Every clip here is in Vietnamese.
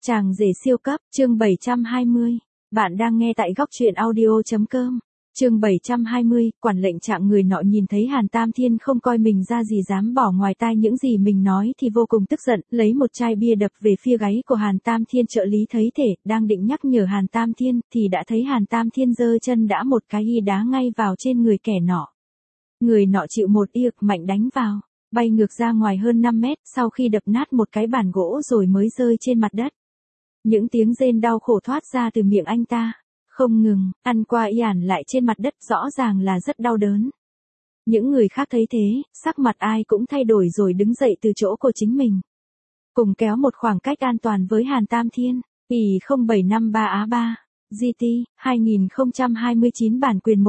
Chàng rể siêu cấp, chương 720. Bạn đang nghe tại góc truyện audio.com. Chương 720, quản lệnh trạng người nọ nhìn thấy Hàn Tam Thiên không coi mình ra gì dám bỏ ngoài tai những gì mình nói thì vô cùng tức giận, lấy một chai bia đập về phía gáy của Hàn Tam Thiên. Trợ lý thấy thể, đang định nhắc nhở Hàn Tam Thiên thì đã thấy Hàn Tam Thiên giơ chân đã một cái y đá ngay vào trên người kẻ nọ. Người nọ chịu một yệc mạnh đánh vào, bay ngược ra ngoài hơn 5 mét, sau khi đập nát một cái bàn gỗ rồi mới rơi trên mặt đất. Những tiếng rên đau khổ thoát ra từ miệng anh ta, không ngừng, ăn qua y ản lại trên mặt đất, rõ ràng là rất đau đớn. Những người khác thấy thế, sắc mặt ai cũng thay đổi rồi đứng dậy từ chỗ của chính mình. Cùng kéo một khoảng cách an toàn với Hàn Tam Thiên. Y 0753A3, GT, 2029 bản quyền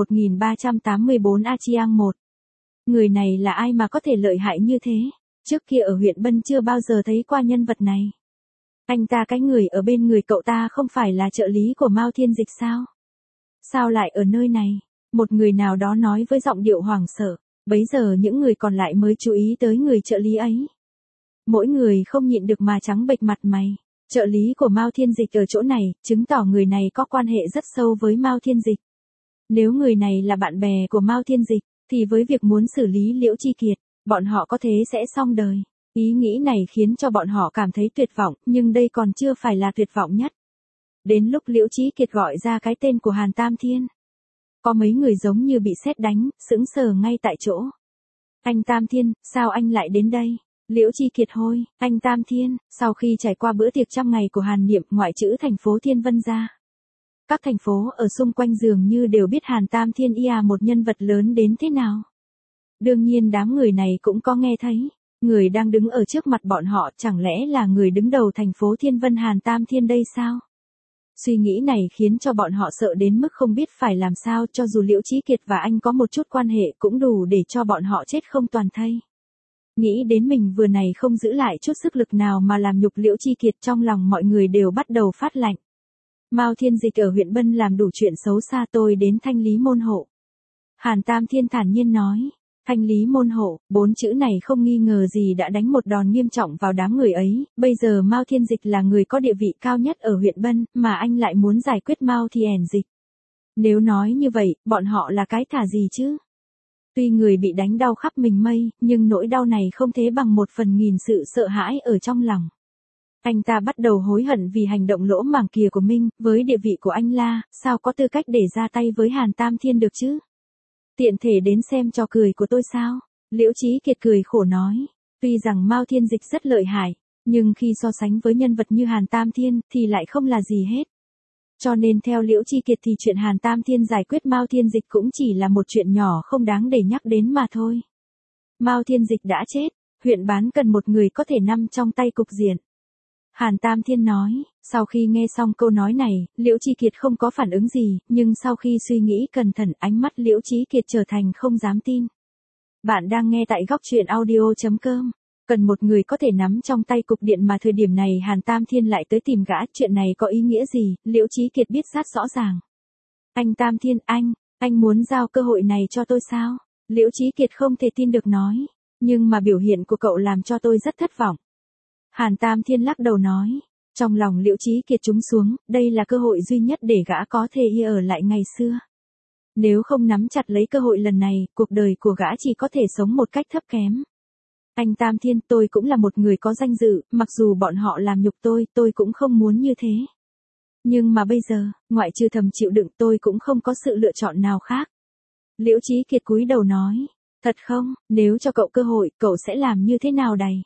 1384 A Chiang 1. Người này là ai mà có thể lợi hại như thế? Trước kia ở huyện Bân chưa bao giờ thấy qua nhân vật này. Anh ta cái người ở bên người cậu ta không phải là trợ lý của Mao Thiên Dịch sao? Sao lại ở nơi này? Một người nào đó nói với giọng điệu hoảng sợ. Bấy giờ những người còn lại mới chú ý tới người trợ lý ấy. Mỗi người không nhịn được mà trắng bệch mặt mày. Trợ lý của Mao Thiên Dịch ở chỗ này, chứng tỏ người này có quan hệ rất sâu với Mao Thiên Dịch. Nếu người này là bạn bè của Mao Thiên Dịch, thì với việc muốn xử lý Liễu Chi Kiệt, bọn họ có thế sẽ xong đời. Ý nghĩ này khiến cho bọn họ cảm thấy tuyệt vọng, nhưng đây còn chưa phải là tuyệt vọng nhất. Đến lúc Liễu Chí Kiệt gọi ra cái tên của Hàn Tam Thiên, có mấy người giống như bị sét đánh, sững sờ ngay tại chỗ. Anh Tam Thiên, sao anh lại đến đây? Liễu Chi Kiệt hôi, anh Tam Thiên, sau khi trải qua bữa tiệc trăm ngày của Hàn Niệm, ngoại trừ thành phố Thiên Vân ra, các thành phố ở xung quanh dường như đều biết Hàn Tam Thiên một nhân vật lớn đến thế nào. Đương nhiên đám người này cũng có nghe thấy. Người đang đứng ở trước mặt bọn họ chẳng lẽ là người đứng đầu thành phố Thiên Vân Hàn Tam Thiên đây sao? Suy nghĩ này khiến cho bọn họ sợ đến mức không biết phải làm sao, cho dù Liễu Chí Kiệt và anh có một chút quan hệ cũng đủ để cho bọn họ chết không toàn thây. Nghĩ đến mình vừa này không giữ lại chút sức lực nào mà làm nhục Liễu Chi Kiệt, trong lòng mọi người đều bắt đầu phát lạnh. Mao Thiên Dịch ở huyện Bân làm đủ chuyện xấu xa, tôi đến thanh lý môn hộ. Hàn Tam Thiên thản nhiên nói. Thanh lý môn hộ, 4 chữ này không nghi ngờ gì đã đánh một đòn nghiêm trọng vào đám người ấy. Bây giờ Mao Thiên Dịch là người có địa vị cao nhất ở huyện Bân, mà anh lại muốn giải quyết Mao Thiên Dịch. Nếu nói như vậy, bọn họ là cái thả gì chứ? Tuy người bị đánh đau khắp mình mây, nhưng nỗi đau này không thế bằng 1/1000 sự sợ hãi ở trong lòng. Anh ta bắt đầu hối hận vì hành động lỗ mãng kia của mình. Với địa vị của anh La, sao có tư cách để ra tay với Hàn Tam Thiên được chứ? Tiện thể đến xem trò cười của tôi sao? Liễu Chí Kiệt cười khổ nói. Tuy rằng Mao Thiên Dịch rất lợi hại, nhưng khi so sánh với nhân vật như Hàn Tam Thiên thì lại không là gì hết. Cho nên theo Liễu Chi Kiệt thì chuyện Hàn Tam Thiên giải quyết Mao Thiên Dịch cũng chỉ là một chuyện nhỏ không đáng để nhắc đến mà thôi. Mao Thiên Dịch đã chết, huyện Bán cần một người có thể nắm trong tay cục diện. Hàn Tam Thiên nói. Sau khi nghe xong câu nói này, Liễu Chi Kiệt không có phản ứng gì, nhưng sau khi suy nghĩ cẩn thận, ánh mắt Liễu Chí Kiệt trở thành không dám tin. Bạn đang nghe tại góc truyện audio.com. Cần một người có thể nắm trong tay cục điện mà thời điểm này Hàn Tam Thiên lại tới tìm gã, chuyện này có ý nghĩa gì? Liễu Chí Kiệt biết rất rõ ràng. Anh Tam Thiên, anh muốn giao cơ hội này cho tôi sao? Liễu Chí Kiệt không thể tin được nói. Nhưng mà biểu hiện của cậu làm cho tôi rất thất vọng. Hàn Tam Thiên lắc đầu nói. Trong lòng Liễu Chí Kiệt trúng xuống, đây là cơ hội duy nhất để gã có thể ở lại ngày xưa. Nếu không nắm chặt lấy cơ hội lần này, cuộc đời của gã chỉ có thể sống một cách thấp kém. Anh Tam Thiên, tôi cũng là một người có danh dự, mặc dù bọn họ làm nhục tôi cũng không muốn như thế. Nhưng mà bây giờ, ngoại trừ thầm chịu đựng, tôi cũng không có sự lựa chọn nào khác. Liễu Chí Kiệt cúi đầu nói. Thật không? Nếu cho cậu cơ hội, cậu sẽ làm như thế nào đây?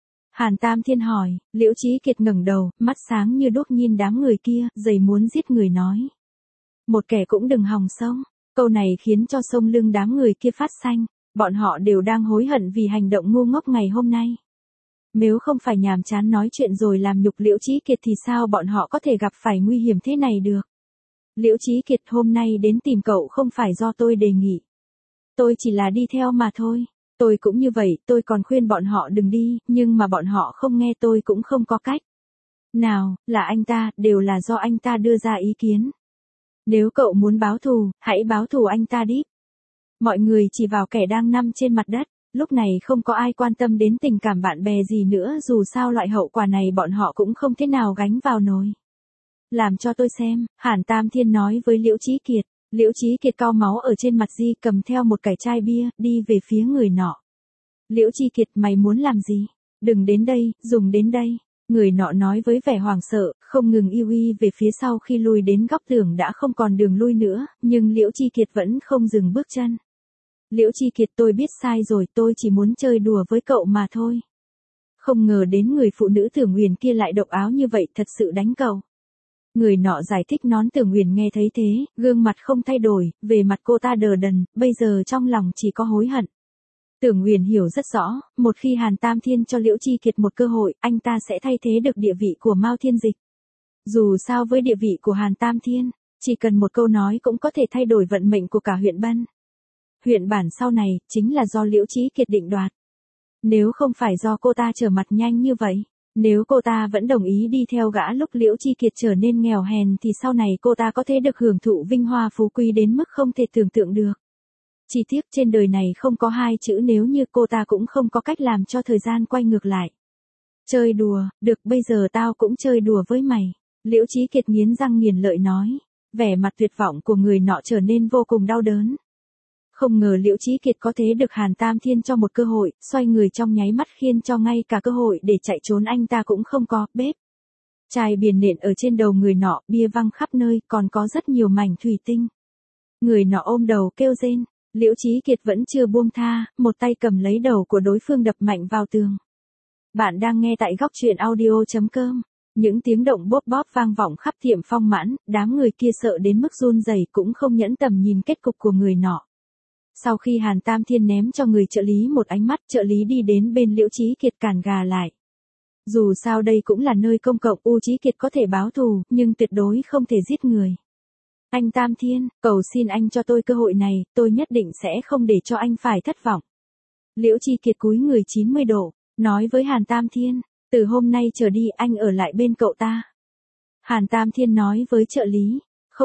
Hàn Tam Thiên hỏi. Liễu Chí Kiệt ngẩng đầu, mắt sáng như đuốc nhìn đám người kia, dày muốn giết người nói. Một kẻ cũng đừng hòng sống. Câu này khiến cho sống lưng đám người kia phát xanh. Bọn họ đều đang hối hận vì hành động ngu ngốc ngày hôm nay. Nếu không phải nhàm chán nói chuyện rồi làm nhục Liễu Chí Kiệt thì sao bọn họ có thể gặp phải nguy hiểm thế này được? Liễu Chí Kiệt, hôm nay đến tìm cậu không phải do tôi đề nghị. Tôi chỉ là đi theo mà thôi. Tôi cũng như vậy, tôi còn khuyên bọn họ đừng đi, nhưng mà bọn họ không nghe, tôi cũng không có cách. Nào, là anh ta, đều là do anh ta đưa ra ý kiến. Nếu cậu muốn báo thù, hãy báo thù anh ta đi. Mọi người chỉ vào kẻ đang nằm trên mặt đất. Lúc này không có ai quan tâm đến tình cảm bạn bè gì nữa, dù sao loại hậu quả này bọn họ cũng không thế nào gánh vào nổi. Làm cho tôi xem, Hàn Tam Thiên nói với Liễu Chí Kiệt. Liễu Chí Kiệt cau máu ở trên mặt Di, cầm theo một cái chai bia, đi về phía người nọ. Liễu Chí Kiệt, mày muốn làm gì? Đừng đến đây, dùng đến đây. Người nọ nói với vẻ hoảng sợ, không ngừng y về phía sau, khi lui đến góc tường đã không còn đường lui nữa, nhưng Liễu Chí Kiệt vẫn không dừng bước chân. Liễu Chí Kiệt, tôi biết sai rồi, tôi chỉ muốn chơi đùa với cậu mà thôi. Không ngờ đến người phụ nữ Tưởng Uyển kia lại độc áo như vậy, thật sự đánh cậu. Người nọ giải thích. Nón Tưởng Uyển nghe thấy thế, gương mặt không thay đổi, về mặt cô ta đờ đần, bây giờ trong lòng chỉ có hối hận. Tưởng Uyển hiểu rất rõ, một khi Hàn Tam Thiên cho Liễu Chí Kiệt một cơ hội, anh ta sẽ thay thế được địa vị của Mao Thiên Dịch. Dù sao với địa vị của Hàn Tam Thiên, chỉ cần một câu nói cũng có thể thay đổi vận mệnh của cả huyện Bân. Huyện bản sau này, chính là do Liễu Chí Kiệt định đoạt. Nếu không phải do cô ta trở mặt nhanh như vậy, nếu cô ta vẫn đồng ý đi theo gã lúc Liễu Chí Kiệt trở nên nghèo hèn thì sau này cô ta có thể được hưởng thụ vinh hoa phú quý đến mức không thể tưởng tượng được. Chỉ tiếc trên đời này không có hai chữ nếu như, cô ta cũng không có cách làm cho thời gian quay ngược lại. Chơi đùa, được, bây giờ tao cũng chơi đùa với mày. Liễu Chí Kiệt nghiến răng nghiến lợi nói. Vẻ mặt tuyệt vọng của người nọ trở nên vô cùng đau đớn. Không ngờ Liễu Chí Kiệt có thể được Hàn Tam Thiên cho một cơ hội, xoay người trong nháy mắt khiến cho ngay cả cơ hội để chạy trốn anh ta cũng không có. Bếp. Chai bia nện ở trên đầu người nọ, bia văng khắp nơi, còn có rất nhiều mảnh thủy tinh. Người nọ ôm đầu kêu rên. Liễu Chí Kiệt vẫn chưa buông tha, một tay cầm lấy đầu của đối phương đập mạnh vào tường. Bạn đang nghe tại góc truyện audio.com. Những tiếng động bóp bóp vang vọng khắp tiệm Phong Mãn, đám người kia sợ đến mức run rẩy cũng không nhẫn tầm nhìn kết cục của người nọ. Sau khi Hàn Tam Thiên ném cho người trợ lý một ánh mắt, trợ lý đi đến bên Liễu Chí Kiệt cản gà lại. Dù sao đây cũng là nơi công cộng, Chí Kiệt có thể báo thù, nhưng tuyệt đối không thể giết người. Anh Tam Thiên, cầu xin anh cho tôi cơ hội này, tôi nhất định sẽ không để cho anh phải thất vọng. Liễu Chí Kiệt cúi người 90 độ, nói với Hàn Tam Thiên, từ hôm nay trở đi anh ở lại bên cậu ta. Hàn Tam Thiên nói với trợ lý,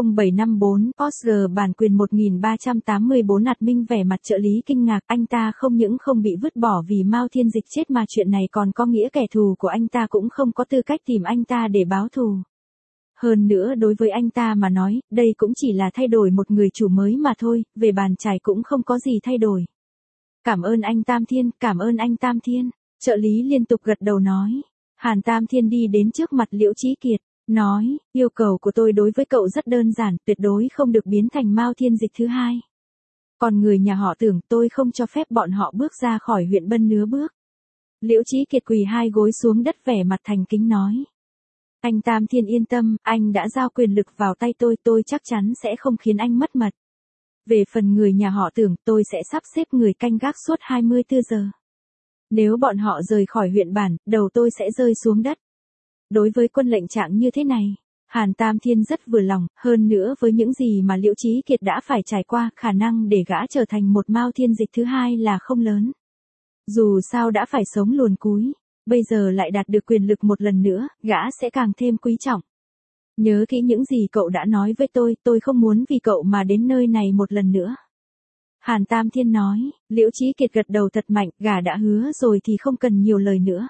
0754, Porsche bản quyền 1384 admin. Vẻ mặt trợ lý kinh ngạc, anh ta không những không bị vứt bỏ vì Mao Thiên Dịch chết mà chuyện này còn có nghĩa kẻ thù của anh ta cũng không có tư cách tìm anh ta để báo thù. Hơn nữa đối với anh ta mà nói, đây cũng chỉ là thay đổi một người chủ mới mà thôi, về bàn chải cũng không có gì thay đổi. Cảm ơn anh Tam Thiên, cảm ơn anh Tam Thiên, trợ lý liên tục gật đầu nói. Hàn Tam Thiên đi đến trước mặt Liễu Chí Kiệt, nói, yêu cầu của tôi đối với cậu rất đơn giản, tuyệt đối không được biến thành Mao Thiên Dịch thứ hai. Còn người nhà họ Tưởng, tôi không cho phép bọn họ bước ra khỏi huyện Bân nửa bước. Liễu Chí Kiệt quỳ hai gối xuống đất, vẻ mặt thành kính nói. Anh Tam Thiên yên tâm, anh đã giao quyền lực vào tay tôi chắc chắn sẽ không khiến anh mất mật. Về phần người nhà họ Tưởng, tôi sẽ sắp xếp người canh gác suốt 24 giờ. Nếu bọn họ rời khỏi huyện bản, đầu tôi sẽ rơi xuống đất. Đối với quân lệnh trạng như thế này, Hàn Tam Thiên rất vừa lòng, hơn nữa với những gì mà Liễu Chí Kiệt đã phải trải qua, khả năng để gã trở thành một Mao Thiên Dịch thứ hai là không lớn. Dù sao đã phải sống luồn cúi, bây giờ lại đạt được quyền lực một lần nữa, gã sẽ càng thêm quý trọng. Nhớ kỹ những gì cậu đã nói với tôi không muốn vì cậu mà đến nơi này một lần nữa. Hàn Tam Thiên nói. Liễu Chí Kiệt gật đầu thật mạnh, gã đã hứa rồi thì không cần nhiều lời nữa.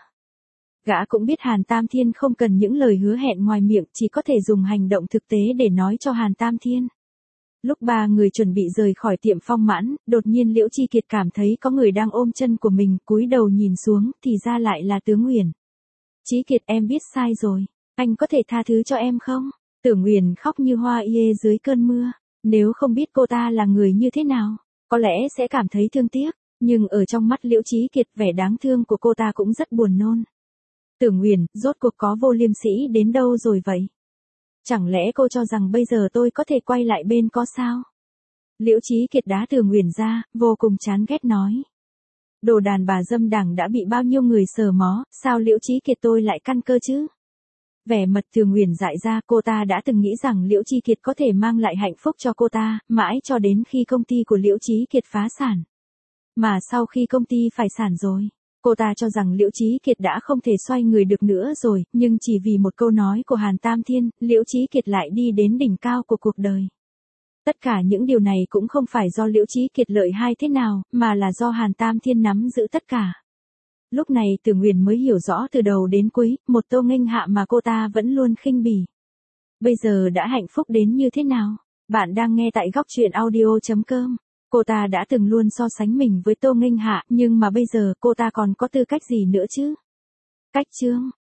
Gã cũng biết Hàn Tam Thiên không cần những lời hứa hẹn ngoài miệng, chỉ có thể dùng hành động thực tế để nói cho Hàn Tam Thiên. Lúc ba người chuẩn bị rời khỏi tiệm Phong Mãn, đột nhiên Liễu Chí Kiệt cảm thấy có người đang ôm chân của mình, cúi đầu nhìn xuống, thì ra lại là Tưởng Uyển. Chí Kiệt, em biết sai rồi, anh có thể tha thứ cho em không? Tưởng Uyển khóc như hoa ê dưới cơn mưa, nếu không biết cô ta là người như thế nào, có lẽ sẽ cảm thấy thương tiếc, nhưng ở trong mắt Liễu Chí Kiệt, vẻ đáng thương của cô ta cũng rất buồn nôn. Tưởng Uyển, rốt cuộc có Vô Liêm Sĩ đến đâu rồi vậy? Chẳng lẽ cô cho rằng bây giờ tôi có thể quay lại bên có sao? Liễu Chí Kiệt đá Tưởng Uyển ra, vô cùng chán ghét nói. Đồ đàn bà dâm đảng đã bị bao nhiêu người sờ mó, sao Liễu Chí Kiệt tôi lại căn cơ chứ? Vẻ mặt Tưởng Uyển dại ra, cô ta đã từng nghĩ rằng Liễu Chí Kiệt có thể mang lại hạnh phúc cho cô ta, mãi cho đến khi công ty của Liễu Chí Kiệt phá sản. Mà sau khi công ty phải sản rồi, cô ta cho rằng Liễu Chí Kiệt đã không thể xoay người được nữa rồi, nhưng chỉ vì một câu nói của Hàn Tam Thiên, Liễu Chí Kiệt lại đi đến đỉnh cao của cuộc đời. Tất cả những điều này cũng không phải do Liễu Chí Kiệt lợi hay thế nào, mà là do Hàn Tam Thiên nắm giữ tất cả. Lúc này Tử Nguyền mới hiểu rõ từ đầu đến cuối, một Tô Nghênh Hạ mà cô ta vẫn luôn khinh bỉ. Bây giờ đã hạnh phúc đến như thế nào? Bạn đang nghe tại góc truyện audio.com. Cô ta đã từng luôn so sánh mình với Tô Nghênh Hạ, nhưng mà bây giờ cô ta còn có tư cách gì nữa chứ? Cách chương